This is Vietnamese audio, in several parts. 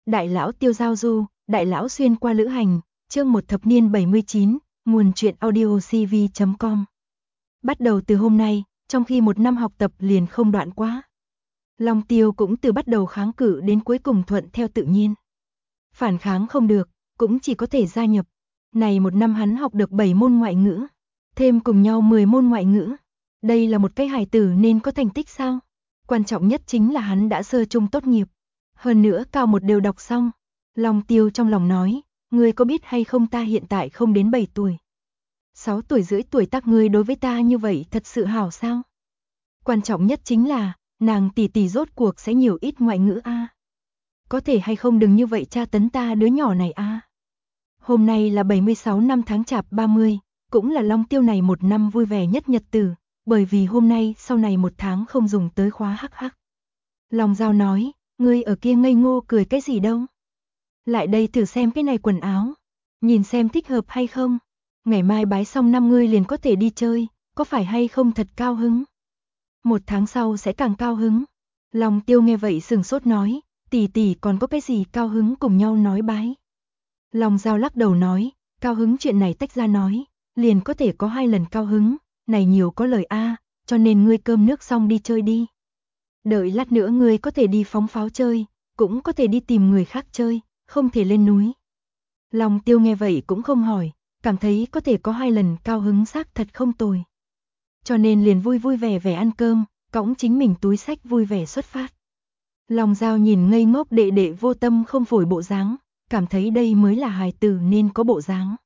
Đại lão Tiêu giao du, đại lão xuyên qua lữ hành, chương 1 thập niên 79, nguồn truyện audio cv.com. Bắt đầu từ hôm nay, trong khi một năm học tập liền không đoạn quá. Long Tiêu cũng từ bắt đầu kháng cự đến cuối cùng thuận theo tự nhiên. Phản kháng không được, cũng chỉ có thể gia nhập. Này một năm hắn học được 7 môn ngoại ngữ, thêm cùng nhau 10 môn ngoại ngữ. Đây là một cái hài tử nên có thành tích sao? Quan trọng nhất chính là hắn đã sơ trung tốt nghiệp. Hơn nữa cao một đều đọc xong. Long Tiêu trong lòng nói, ngươi có biết hay không ta hiện tại không đến 7 tuổi. 6 tuổi rưỡi tuổi tác ngươi đối với ta như vậy thật sự hảo sao? Quan trọng nhất chính là, nàng tỷ tỷ rốt cuộc sẽ nhiều ít ngoại ngữ a. Có thể hay không đừng như vậy tra tấn ta đứa nhỏ này a. Hôm nay là 76 năm tháng chạp 30, cũng là Long Tiêu này một năm vui vẻ nhất nhật tử, bởi vì hôm nay sau này một tháng không dùng tới khóa hắc hắc. Long Giao nói, ngươi ở kia ngây ngô cười cái gì đâu. Lại đây thử xem cái này quần áo, nhìn xem thích hợp hay không. Ngày mai bái xong năm ngươi liền có thể đi chơi, có phải hay không thật cao hứng. 1 tháng sau sẽ càng cao hứng. Long Tiêu nghe vậy sừng sốt nói, tỷ tỷ còn có cái gì cao hứng cùng nhau nói bái. Long Giao lắc đầu nói, cao hứng chuyện này tách ra nói, liền có thể có 2 lần cao hứng, này nhiều có lời a, cho nên ngươi cơm nước xong đi chơi đi. Đợi lát nữa ngươi có thể đi phóng pháo chơi, cũng có thể đi tìm người khác chơi, không thể lên núi. Long Tiêu nghe vậy cũng không hỏi, cảm thấy có thể có 2 lần cao hứng xác thật không tồi. Cho nên liền vui vui vẻ vẻ ăn cơm, cõng chính mình túi xách vui vẻ xuất phát. Long Giao nhìn ngây ngốc đệ đệ vô tâm không phổi bộ dáng, cảm thấy đây mới là hài tử nên có bộ dáng.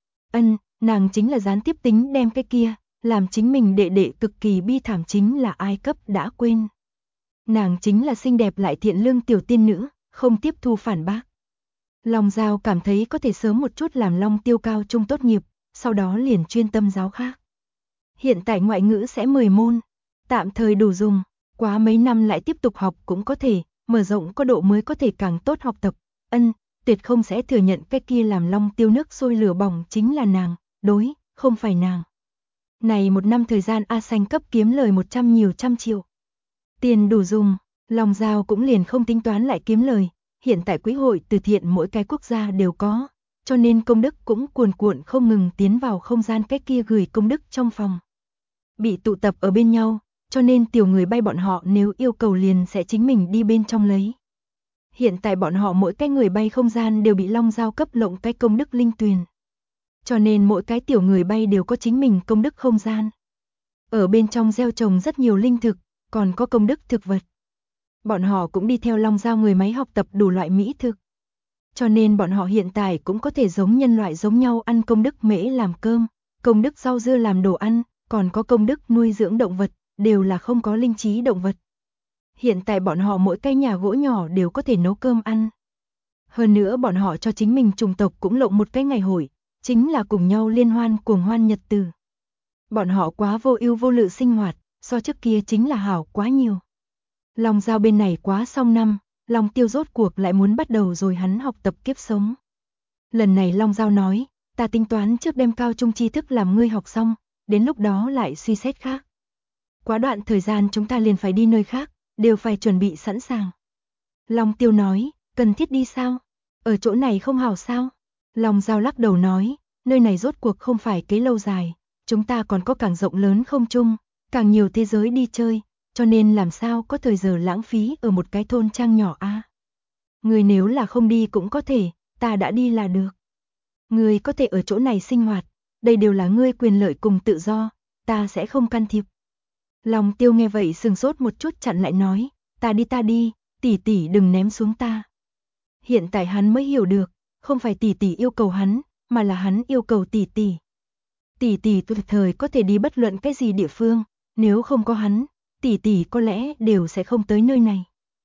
Nàng chính là gián tiếp tính đem cái kia, làm chính mình đệ đệ cực kỳ bi thảm chính là ai cấp đã quên. Nàng chính là xinh đẹp lại thiện lương tiểu tiên nữ, không tiếp thu phản bác. Long Giao cảm thấy có thể sớm một chút làm Long Tiêu cao trung tốt nghiệp, sau đó liền chuyên tâm giáo khác. Hiện tại ngoại ngữ sẽ 10 môn, tạm thời đủ dùng, quá mấy năm lại tiếp tục học cũng có thể, mở rộng có độ mới có thể càng tốt học tập. Tuyệt không sẽ thừa nhận cái kia làm Long Tiêu nước sôi lửa bỏng chính là nàng, đối, không phải nàng. Này một năm thời gian A Xanh cấp kiếm lời 100 nhiều trăm triệu. Tiền đủ dùng, Long Giao cũng liền không tính toán lại kiếm lời, hiện tại quỹ hội từ thiện mỗi cái quốc gia đều có, cho nên công đức cũng cuồn cuộn không ngừng tiến vào không gian cái kia gửi công đức trong phòng. Bị tụ tập ở bên nhau, cho nên tiểu người bay bọn họ nếu yêu cầu liền sẽ chính mình đi bên trong lấy. Hiện tại bọn họ mỗi cái người bay không gian đều bị Long Giao cấp lộng cái công đức linh tuyền. Cho nên mỗi cái tiểu người bay đều có chính mình công đức không gian. Ở bên trong gieo trồng rất nhiều linh thực, còn có công đức thực vật. Bọn họ cũng đi theo Long Giao người máy học tập đủ loại mỹ thực. Cho nên bọn họ hiện tại cũng có thể giống nhân loại giống nhau ăn công đức mễ làm cơm, công đức rau dưa làm đồ ăn, còn có công đức nuôi dưỡng động vật, đều là không có linh trí động vật. Hiện tại bọn họ mỗi cái nhà gỗ nhỏ đều có thể nấu cơm ăn. Hơn nữa bọn họ cho chính mình chủng tộc cũng lộng một cái ngày hội, chính là cùng nhau liên hoan cuồng hoan nhật từ. Bọn họ quá vô ưu vô lự sinh hoạt, so trước kia chính là hảo quá nhiều. Long Giao bên này quá xong năm, Long Tiêu rốt cuộc lại muốn bắt đầu rồi hắn học tập kiếp sống. Lần này Long Giao nói, ta tính toán trước đem cao trung tri thức làm ngươi học xong, đến lúc đó lại suy xét khác. Quá đoạn thời gian chúng ta liền phải đi nơi khác, đều phải chuẩn bị sẵn sàng. Long Tiêu nói, cần thiết đi sao? Ở chỗ này không hảo sao? Long Giao lắc đầu nói, nơi này rốt cuộc không phải kế lâu dài, chúng ta còn có càng rộng lớn không chung, càng nhiều thế giới đi chơi, cho nên làm sao có thời giờ lãng phí ở một cái thôn trang nhỏ a. Người nếu là không đi cũng có thể, ta đã đi là được. Người có thể ở chỗ này sinh hoạt, đây đều là ngươi quyền lợi cùng tự do, ta sẽ không can thiệp. Long Tiêu nghe vậy sừng sốt một chút chặn lại nói, ta đi, tỷ tỷ đừng ném xuống ta. Hiện tại hắn mới hiểu được, không phải tỷ tỷ yêu cầu hắn, mà là hắn yêu cầu tỷ tỷ. Tỷ tỷ tuyệt thời có thể đi bất luận cái gì địa phương, nếu không có hắn, tỷ tỷ có lẽ đều sẽ không tới nơi này.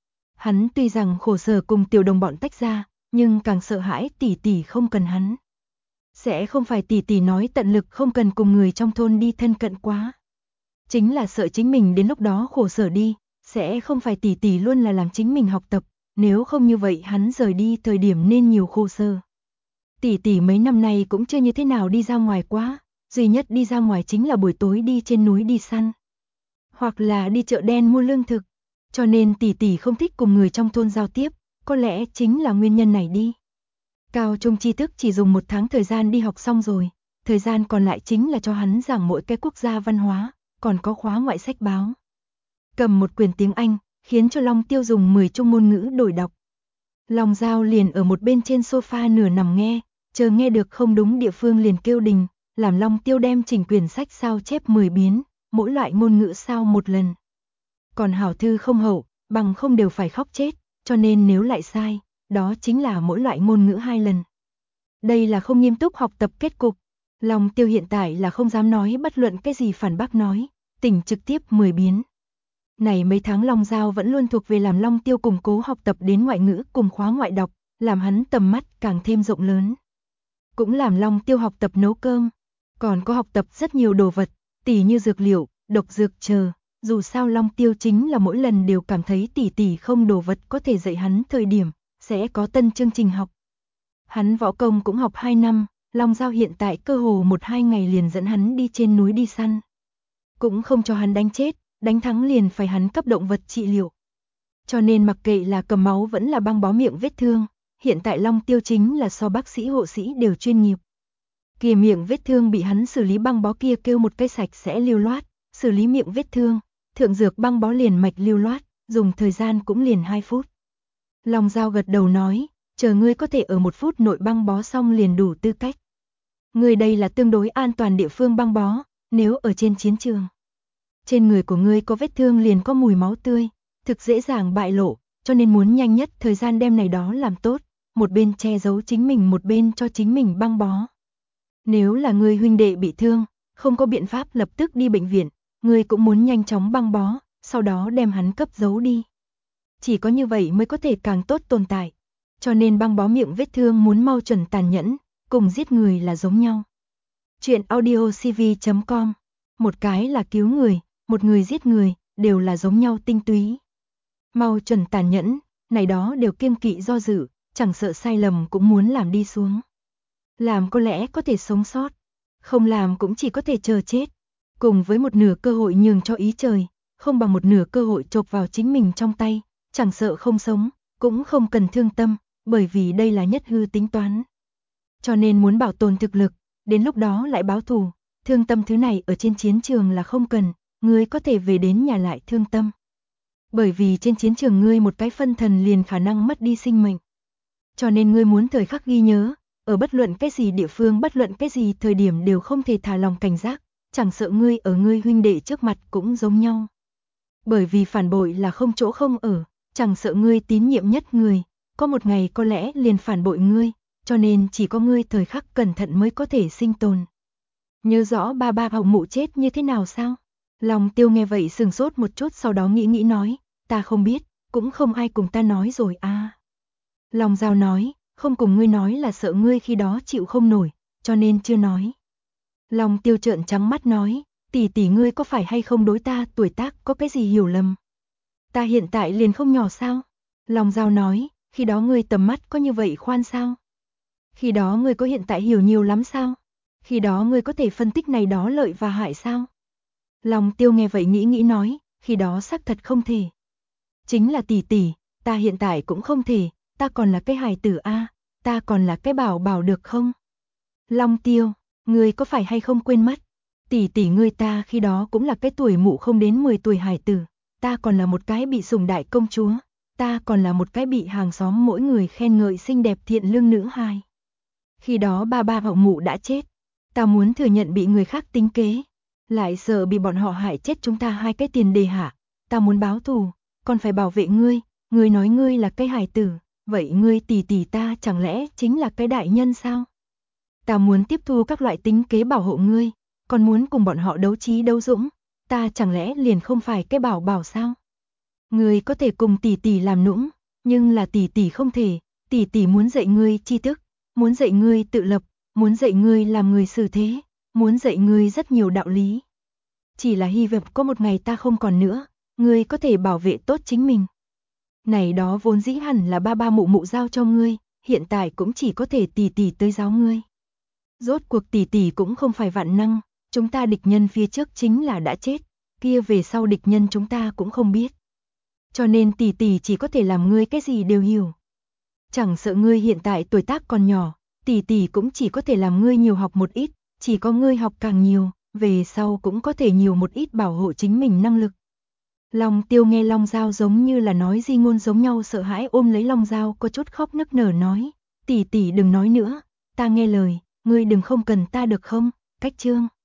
Hắn tuy rằng khổ sở cùng tiểu đồng bọn tách ra, nhưng càng sợ hãi tỷ tỷ không cần hắn. Sẽ không phải tỷ tỷ nói tận lực không cần cùng người trong thôn đi thân cận quá. Chính là sợ chính mình đến lúc đó khổ sở đi, sẽ không phải tỷ tỷ luôn là làm chính mình học tập, nếu không như vậy hắn rời đi thời điểm nên nhiều khổ sở. Tỷ tỷ mấy năm nay cũng chưa như thế nào đi ra ngoài quá, duy nhất đi ra ngoài chính là buổi tối đi trên núi đi săn. Hoặc là đi chợ đen mua lương thực, cho nên tỷ tỷ không thích cùng người trong thôn giao tiếp, có lẽ chính là nguyên nhân này đi. Cao trung tri thức chỉ dùng 1 tháng thời gian đi học xong rồi, thời gian còn lại chính là cho hắn giảng mỗi cái quốc gia văn hóa, còn có khóa ngoại sách báo. Cầm một quyển tiếng Anh, khiến cho Long Tiêu dùng 10 chung ngôn ngữ đổi đọc. Long Giao liền ở một bên trên sofa nửa nằm nghe, chờ nghe được không đúng địa phương liền kêu đình, làm Long Tiêu đem chỉnh quyển sách sao chép 10 biến, mỗi loại ngôn ngữ sao một lần. Còn hảo thư không hậu, bằng không đều phải khóc chết, cho nên nếu lại sai, đó chính là mỗi loại ngôn ngữ 2 lần. Đây là không nghiêm túc học tập kết cục. Long Tiêu hiện tại là không dám nói bất luận cái gì phản bác nói, tỉnh trực tiếp 10 biến. Này mấy tháng Long Giao vẫn luôn thuộc về làm Long Tiêu củng cố học tập đến ngoại ngữ cùng khóa ngoại đọc, làm hắn tầm mắt càng thêm rộng lớn. Cũng làm Long Tiêu học tập nấu cơm, còn có học tập rất nhiều đồ vật, tỉ như dược liệu, độc dược chờ. Dù sao Long Tiêu chính là mỗi lần đều cảm thấy tỷ không đồ vật có thể dạy hắn thời điểm, sẽ có tân chương trình học. Hắn võ công cũng học 2 năm, Long Giao hiện tại cơ hồ 1-2 ngày liền dẫn hắn đi trên núi đi săn. Cũng không cho hắn đánh chết, đánh thắng liền phải hắn cấp động vật trị liệu. Cho nên mặc kệ là cầm máu vẫn là băng bó miệng vết thương, hiện tại Long Tiêu chính là so bác sĩ hộ sĩ đều chuyên nghiệp. Kia miệng vết thương bị hắn xử lý băng bó kia kêu một cái sạch sẽ lưu loát, xử lý miệng vết thương, thượng dược băng bó liền mạch lưu loát, dùng thời gian cũng liền 2 phút. Long Giao gật đầu nói, chờ ngươi có thể ở 1 phút nội băng bó xong liền đủ tư cách. Ngươi đây là tương đối an toàn địa phương băng bó, nếu ở trên chiến trường. Trên người của ngươi có vết thương liền có mùi máu tươi, thực dễ dàng bại lộ, cho nên muốn nhanh nhất thời gian đem này đó làm tốt, một bên che giấu chính mình một bên cho chính mình băng bó. Nếu là ngươi huynh đệ bị thương, không có biện pháp lập tức đi bệnh viện, ngươi cũng muốn nhanh chóng băng bó, sau đó đem hắn cấp giấu đi. Chỉ có như vậy mới có thể càng tốt tồn tại. Cho nên băng bó miệng vết thương muốn mau chuẩn tàn nhẫn, cùng giết người là giống nhau. Chuyện audiocv.com. Một cái là cứu người, một người giết người, đều là giống nhau tinh túy. Mau chuẩn tàn nhẫn, này đó đều kiêng kỵ do dự, chẳng sợ sai lầm cũng muốn làm đi xuống. Làm có lẽ có thể sống sót, không làm cũng chỉ có thể chờ chết. Cùng với một nửa cơ hội nhường cho ý trời, không bằng một nửa cơ hội chộp vào chính mình trong tay, chẳng sợ không sống, cũng không cần thương tâm, bởi vì đây là nhất hư tính toán. Cho nên muốn bảo tồn thực lực, đến lúc đó lại báo thù, thương tâm thứ này ở trên chiến trường là không cần, ngươi có thể về đến nhà lại thương tâm. Bởi vì trên chiến trường ngươi một cái phân thần liền khả năng mất đi sinh mệnh. Cho nên ngươi muốn thời khắc ghi nhớ, ở bất luận cái gì địa phương bất luận cái gì thời điểm đều không thể thả lòng cảnh giác, chẳng sợ ngươi ở ngươi huynh đệ trước mặt cũng giống nhau. Bởi vì phản bội là không chỗ không ở, chẳng sợ ngươi tín nhiệm nhất người, có một ngày có lẽ liền phản bội ngươi, cho nên chỉ có ngươi thời khắc cẩn thận mới có thể sinh tồn. Nhớ rõ ba Hồng Mụ chết như thế nào sao? Long Tiêu nghe vậy sừng sốt một chút sau đó nghĩ nói, ta không biết, cũng không ai cùng ta nói rồi à. Long Giao nói, không cùng ngươi nói là sợ ngươi khi đó chịu không nổi, cho nên chưa nói. Long Tiêu trợn trắng mắt nói, tỷ ngươi có phải hay không đối ta tuổi tác có cái gì hiểu lầm? Ta hiện tại liền không nhỏ sao? Long Giao nói, khi đó ngươi tầm mắt có như vậy khoan sao? Khi đó ngươi có hiện tại hiểu nhiều lắm sao? Khi đó ngươi có thể phân tích này đó lợi và hại sao? Long Tiêu nghe vậy nghĩ nói, khi đó xác thật không thể. Chính là tỷ, ta hiện tại cũng không thể, ta còn là cái hài tử a, ta còn là cái bảo được không? Long Tiêu, ngươi có phải hay không quên mất? Tỷ ngươi ta khi đó cũng là cái tuổi mụ không đến 10 tuổi hài tử, ta còn là một cái bị sủng đại công chúa, ta còn là một cái bị hàng xóm mỗi người khen ngợi xinh đẹp thiện lương nữ hài. Khi đó ba Hồng Mụ đã chết, ta muốn thừa nhận bị người khác tính kế, lại sợ bị bọn họ hại chết chúng ta hai cái tiền đề hạ, ta muốn báo thù, còn phải bảo vệ ngươi, ngươi nói ngươi là cái hài tử, vậy ngươi tỷ ta chẳng lẽ chính là cái đại nhân sao? Ta muốn tiếp thu các loại tính kế bảo hộ ngươi, còn muốn cùng bọn họ đấu trí đấu dũng, ta chẳng lẽ liền không phải cái bảo sao? Ngươi có thể cùng tỷ làm nũng, nhưng là tỷ không thể, tỷ muốn dạy ngươi tri thức, muốn dạy ngươi tự lập, muốn dạy ngươi làm người xử thế, muốn dạy ngươi rất nhiều đạo lý. Chỉ là hy vọng có một ngày ta không còn nữa, ngươi có thể bảo vệ tốt chính mình. Này đó vốn dĩ hẳn là ba mụ giao cho ngươi, hiện tại cũng chỉ có thể tỷ tới giáo ngươi. Rốt cuộc tỷ cũng không phải vạn năng, chúng ta địch nhân phía trước chính là đã chết, kia về sau địch nhân chúng ta cũng không biết. Cho nên tỷ chỉ có thể làm ngươi cái gì đều hiểu, chẳng sợ ngươi hiện tại tuổi tác còn nhỏ, tỷ tỷ cũng chỉ có thể làm ngươi nhiều học một ít, chỉ có ngươi học càng nhiều, về sau cũng có thể nhiều một ít bảo hộ chính mình năng lực. Long Tiêu nghe Long Giao giống như là nói di ngôn giống nhau sợ hãi ôm lấy Long Giao có chút khóc nức nở nói, tỷ tỷ đừng nói nữa, ta nghe lời, ngươi đừng không cần ta được không, cách chương.